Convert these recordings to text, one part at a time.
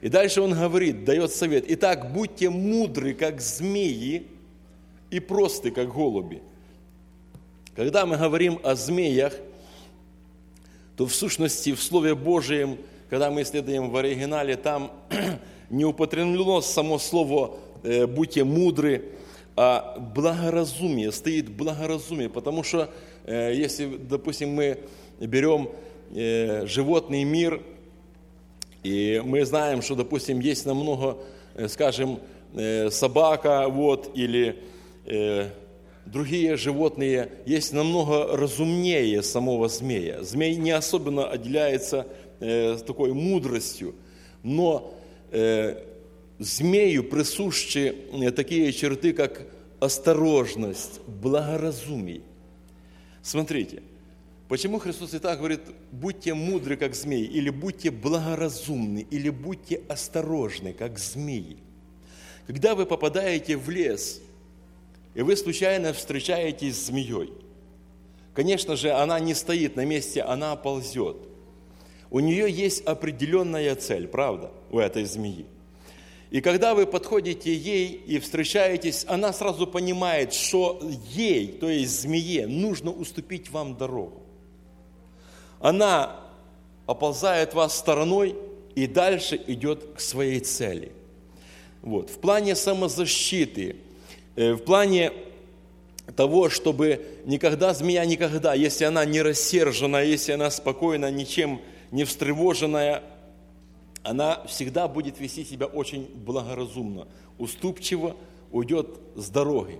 И дальше он говорит, дает совет. Итак, будьте мудры, как змеи, и просты, как голуби. Когда мы говорим о змеях, то в сущности в Слове Божьем, когда мы исследуем в оригинале, там не употреблено само слово «будьте мудры», а благоразумие, стоит благоразумие, потому что если, допустим, мы берем животный мир, и мы знаем, что, допустим, есть намного, скажем, собака, или другие животные, есть намного разумнее самого змея. Змей не особенно отделяется такой мудростью, но змею присущи такие черты, как осторожность, благоразумие. Смотрите, почему Христос и так говорит, будьте мудры, как змеи, или будьте благоразумны, или будьте осторожны, как змеи. Когда вы попадаете в лес, и вы случайно встречаетесь с змеей, конечно же, она не стоит на месте, она ползет. У нее есть определенная цель, правда, у этой змеи. И когда вы подходите ей и встречаетесь, она сразу понимает, что ей, то есть змее, нужно уступить вам дорогу. Она оползает вас стороной и дальше идет к своей цели. В плане самозащиты, в плане того, чтобы змея никогда, если она не рассержена, если она спокойна, ничем не встревоженная, она всегда будет вести себя очень благоразумно, уступчиво, уйдет с дороги.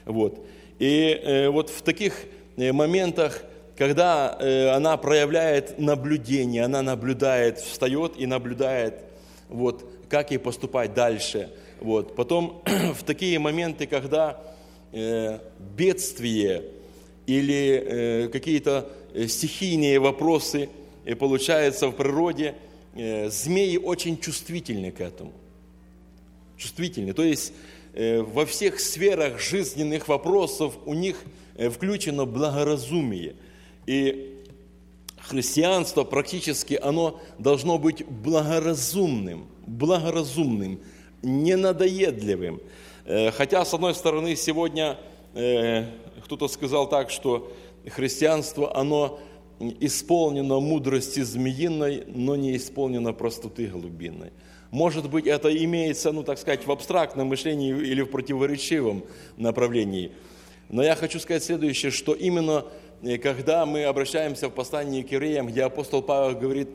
И в таких моментах, когда она проявляет наблюдение, она наблюдает, встает и наблюдает, как ей поступать дальше. Потом в такие моменты, когда бедствие или какие-то стихийные вопросы получаются в природе, змеи очень чувствительны к этому. Чувствительны. То есть во всех сферах жизненных вопросов у них включено благоразумие. И христианство практически оно должно быть благоразумным, ненадоедливым. Хотя, с одной стороны, сегодня кто-то сказал так, что христианство, оно исполнено мудрости змеиной, но не исполнено простоты голубиной. Может быть, это имеется, в абстрактном мышлении или в противоречивом направлении. Но я хочу сказать следующее, что именно когда мы обращаемся в послании к евреям, где апостол Павел говорит,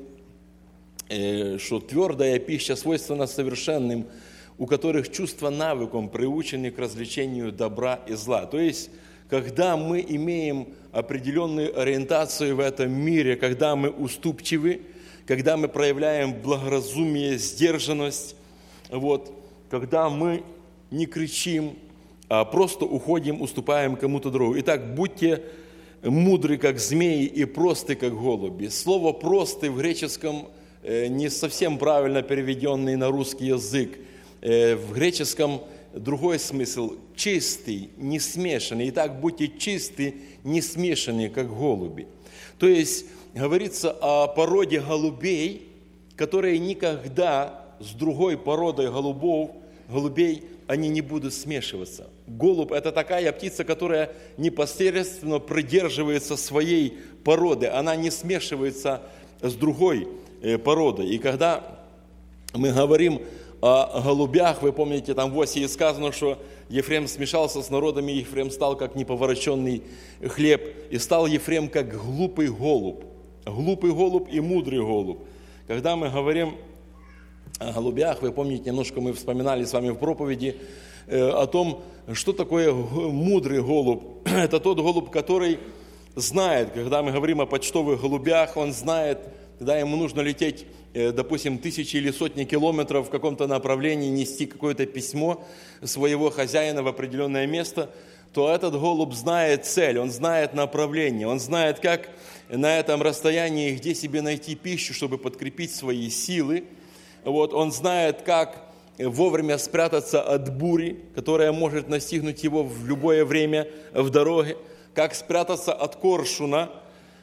что твердая пища свойственна совершенным, у которых чувства навыком приучены к развлечению добра и зла. То есть, когда мы имеем определенную ориентацию в этом мире, когда мы уступчивы, когда мы проявляем благоразумие, сдержанность, когда мы не кричим, а просто уходим, уступаем кому-то другому. Итак, будьте мудры, как змеи, и просты, как голуби. Слово «просты» в греческом не совсем правильно переведенный на русский язык. В греческом другой смысл – чистый, не смешанный. Итак, будьте чисты, не смешанные, как голуби. То есть, говорится о породе голубей, которые никогда с другой породой голубей, они не будут смешиваться. Голубь – это такая птица, которая непосредственно придерживается своей породы. Она не смешивается с другой породой. И когда мы говорим о голубях, вы помните, там в Осии сказано, что Ефрем смешался с народами, Ефрем стал как неповороченный хлеб, и стал Ефрем как глупый голубь и мудрый голубь. Когда мы говорим о голубях, вы помните, немножко мы вспоминали с вами в проповеди о том, что такое мудрый голубь. Это тот голубь, который знает, когда мы говорим о почтовых голубях, он знает, когда ему нужно лететь, допустим, тысячи или сотни километров в каком-то направлении, нести какое-то письмо своего хозяина в определенное место, то этот голубь знает цель, он знает направление, он знает, как на этом расстоянии, где себе найти пищу, чтобы подкрепить свои силы. Он знает, как вовремя спрятаться от бури, которая может настигнуть его в любое время в дороге, как спрятаться от коршуна,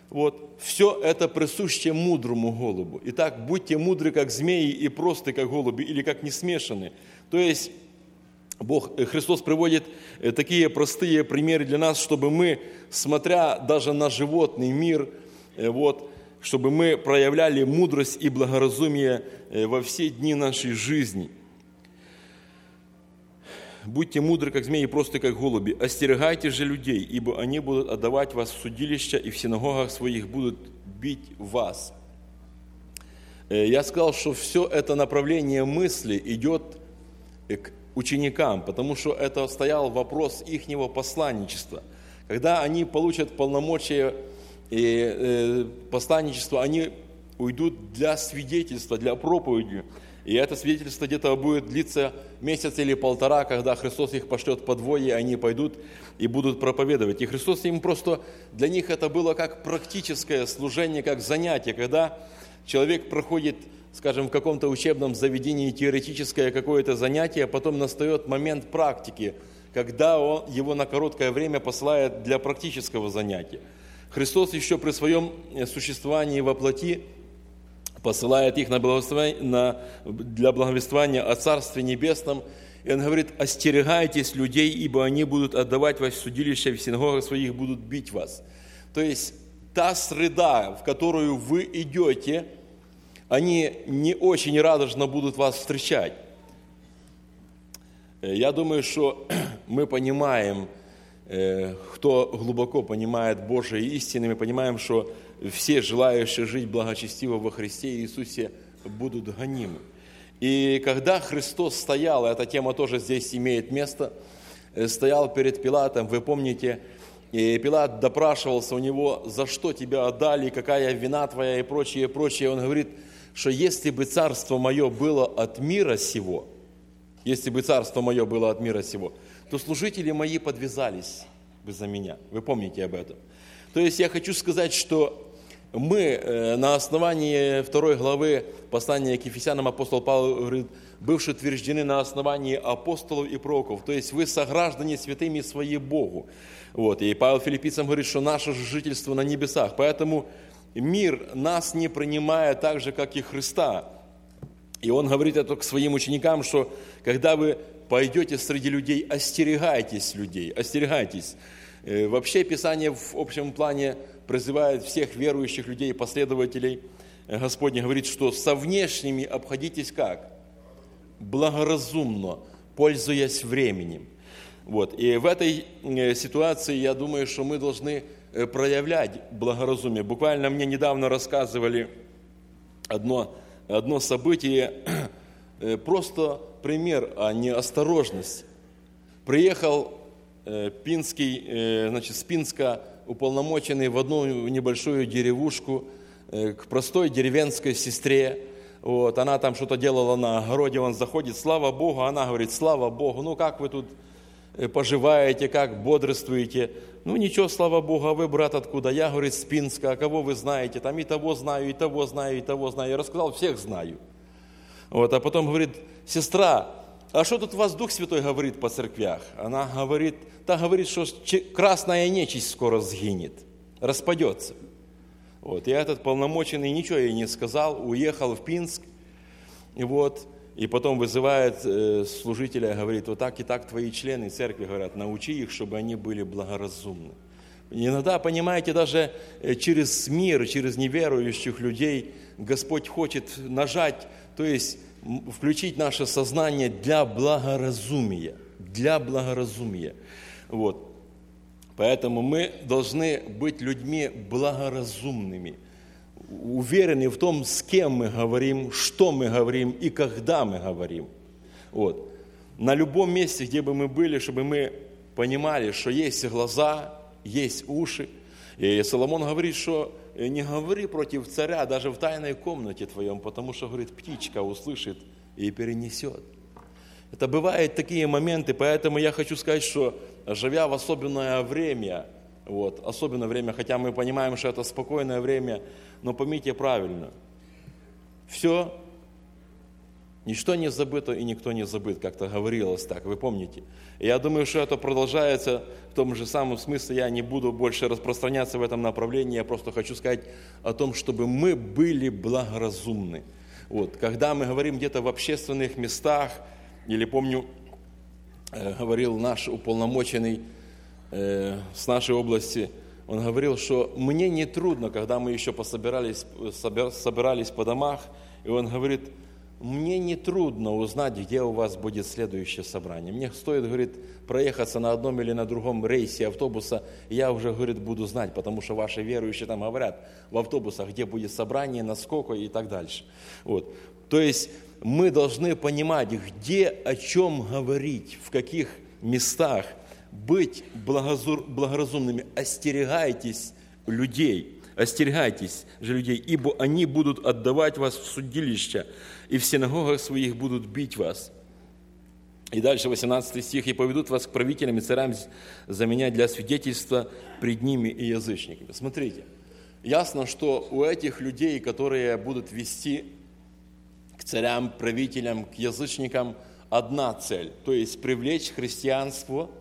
Вот, все это присуще мудрому голубу. Итак, будьте мудры, как змеи, и просты, как голуби, или как несмешаны. То есть, Христос приводит такие простые примеры для нас, чтобы мы, смотря даже на животный мир, вот, чтобы мы проявляли мудрость и благоразумие во все дни нашей жизни. Будьте мудры, как змеи, и просты, как голуби. Остерегайте же людей, ибо они будут отдавать вас в судилища, и в синагогах своих будут бить вас. Я сказал, что все это направление мысли идет к ученикам, потому что это стоял вопрос ихнего посланничества. Когда они получат полномочия и посланничества, они уйдут для свидетельства, для проповеди. И это свидетельство где-то будет длиться месяц или полтора, когда Христос их пошлет по двое, и они пойдут и будут проповедовать. И Христос им просто, для них это было как практическое служение, как занятие, когда человек проходит, скажем, в каком-то учебном заведении теоретическое какое-то занятие, а потом настает момент практики, когда его на короткое время посылает для практического занятия. Христос еще при своем существовании во плоти посылает их для благовествования о Царстве Небесном. И Он говорит: остерегайтесь людей, ибо они будут отдавать вас в судилище, в синагогах своих будут бить вас. То есть та среда, в которую вы идете, они не очень радужно будут вас встречать. Я думаю, что мы понимаем, кто глубоко понимает Божьи истины, мы понимаем, что все желающие жить благочестиво во Христе Иисусе будут гонимы. И когда Христос стоял, эта тема тоже здесь имеет место, стоял перед Пилатом, вы помните, и Пилат допрашивался у него: за что тебя отдали, какая вина твоя и прочее, прочее. Он говорит, что если бы царство мое было от мира сего, если бы царство мое было от мира сего, то служители мои подвязались бы за меня. Вы помните об этом. То есть я хочу сказать, что мы на основании 2 главы послания к Ефесянам апостол Павел говорит: бывшие утверждены на основании апостолов и пророков, то есть вы сограждане святыми свои Богу. Вот. И Павел Филиппийцам говорит, что наше же жительство на небесах, поэтому мир нас не принимает так же, как и Христа. И он говорит это к своим ученикам, что когда вы пойдете среди людей, остерегайтесь людей, остерегайтесь. Вообще Писание в общем плане призывает всех верующих людей, последователей Господня, говорит, что со внешними обходитесь как? Благоразумно, пользуясь временем. Вот. И в этой ситуации, я думаю, что мы должны проявлять благоразумие. Буквально мне недавно рассказывали одно событие, просто пример о неосторожности. Приехал с Пинска уполномоченный в одну небольшую деревушку к простой деревенской сестре. Вот, она там что-то делала на огороде, он заходит: слава Богу, она говорит: слава Богу, ну как вы тут поживаете, как бодрствуете? Ну ничего, слава Богу, а вы, брат, откуда? Я, говорит, с Пинска, а кого вы знаете? Там и того знаю, и того знаю, и того знаю. Я рассказал, всех знаю. Вот, а потом говорит: сестра, а что тут у вас Дух Святой говорит по церквях? Она говорит, что красная нечисть скоро сгинет, распадется. Вот, и этот полномоченный ничего ей не сказал, уехал в Пинск, и потом вызывает служителя, говорит: вот так и так твои члены церкви, говорят, научи их, чтобы они были благоразумны. Иногда, понимаете, даже через мир, через неверующих людей Господь хочет нажать, то есть включить наше сознание для благоразумия. Для благоразумия. Вот. Поэтому мы должны быть людьми благоразумными, уверены в том, с кем мы говорим, что мы говорим и когда мы говорим. Вот. На любом месте, где бы мы были, чтобы мы понимали, что есть глаза, есть уши. И Соломон говорит, что не говори против царя даже в тайной комнате твоем, потому что, говорит, птичка услышит и перенесет. Это бывают такие моменты, поэтому я хочу сказать, что живя в особенное время, хотя мы понимаем, что это спокойное время, но поймите правильно, все Ничто не забыто и никто не забыт, как-то говорилось так, вы помните. И я думаю, что это продолжается в том же самом смысле. Я не буду больше распространяться в этом направлении, я просто хочу сказать о том, чтобы мы были благоразумны. Вот. Когда мы говорим где-то в общественных местах, или помню, говорил наш уполномоченный с нашей области, он говорил, что мне не трудно, когда мы еще собирались по домах, и он говорит, мне не трудно узнать, где у вас будет следующее собрание. Мне стоит, говорит, проехаться на одном или на другом рейсе автобуса, и я уже, говорит, буду знать, потому что ваши верующие там говорят в автобусах, где будет собрание, насколько и так дальше. Вот. То есть мы должны понимать, где, о чем говорить, в каких местах, быть благоразумными. Остерегайтесь людей, остерегайтесь же людей, ибо они будут отдавать вас в судилища, и в синагогах своих будут бить вас. И дальше 18 стих. «И поведут вас к правителям и царям за меня для свидетельства пред ними и язычниками». Смотрите, ясно, что у этих людей, которые будут вести к царям, правителям, к язычникам, одна цель, то есть привлечь христианство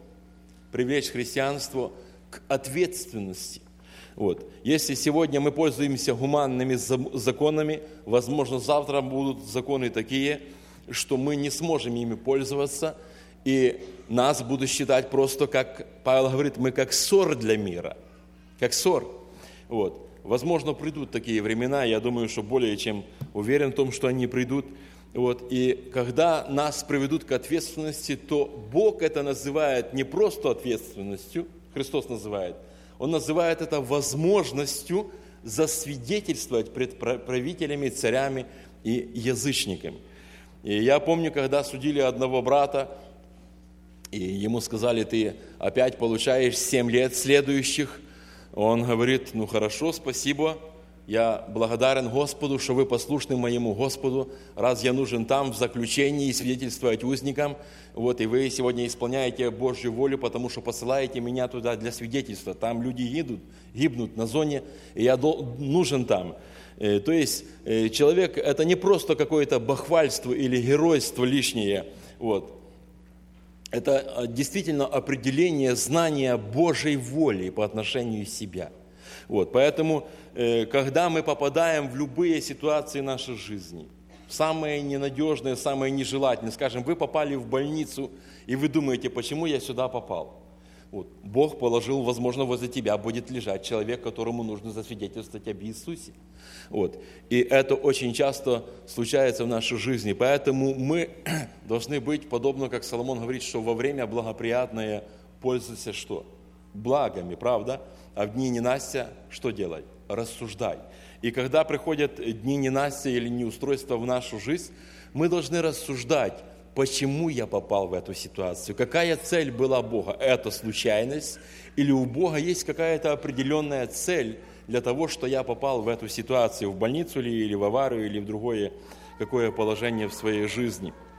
к ответственности. Вот. Если сегодня мы пользуемся гуманными законами, возможно, завтра будут законы такие, что мы не сможем ими пользоваться, и нас будут считать просто, как Павел говорит, мы как ссор для мира, как ссор. Вот. Возможно, придут такие времена, я думаю, что более чем уверен в том, что они придут. Вот. И когда нас приведут к ответственности, то Бог это называет не просто ответственностью, Христос называет, Он называет это возможностью засвидетельствовать пред правителями, царями и язычниками. И я помню, когда судили одного брата, и ему сказали, ты опять получаешь 7 лет следующих. Он говорит, ну хорошо, спасибо, я благодарен Господу, что вы послушны моему Господу, раз я нужен там в заключении свидетельствовать узникам, вот, и вы сегодня исполняете Божью волю, потому что посылаете меня туда для свидетельства. Там люди гибнут на зоне, и я нужен там. То есть человек, это не просто какое-то бахвальство или геройство лишнее, вот. Это действительно определение знания Божьей воли по отношению к себе. Вот, поэтому, когда мы попадаем в любые ситуации нашей жизни, самые ненадежные, самые нежелательные, скажем, вы попали в больницу, и вы думаете, почему я сюда попал? Вот, Бог положил, возможно, возле тебя будет лежать человек, которому нужно засвидетельствовать об Иисусе. Вот, и это очень часто случается в нашей жизни, поэтому мы должны быть, подобно как Соломон говорит, что во время благоприятное пользуйся что? Благами, правда? А в дни ненастья что делать? Рассуждай. И когда приходят дни ненастья или неустройства в нашу жизнь, мы должны рассуждать, почему я попал в эту ситуацию, какая цель была Бога, это случайность, или у Бога есть какая-то определенная цель для того, что я попал в эту ситуацию, в больницу или в аварию, или в другое какое положение в своей жизни.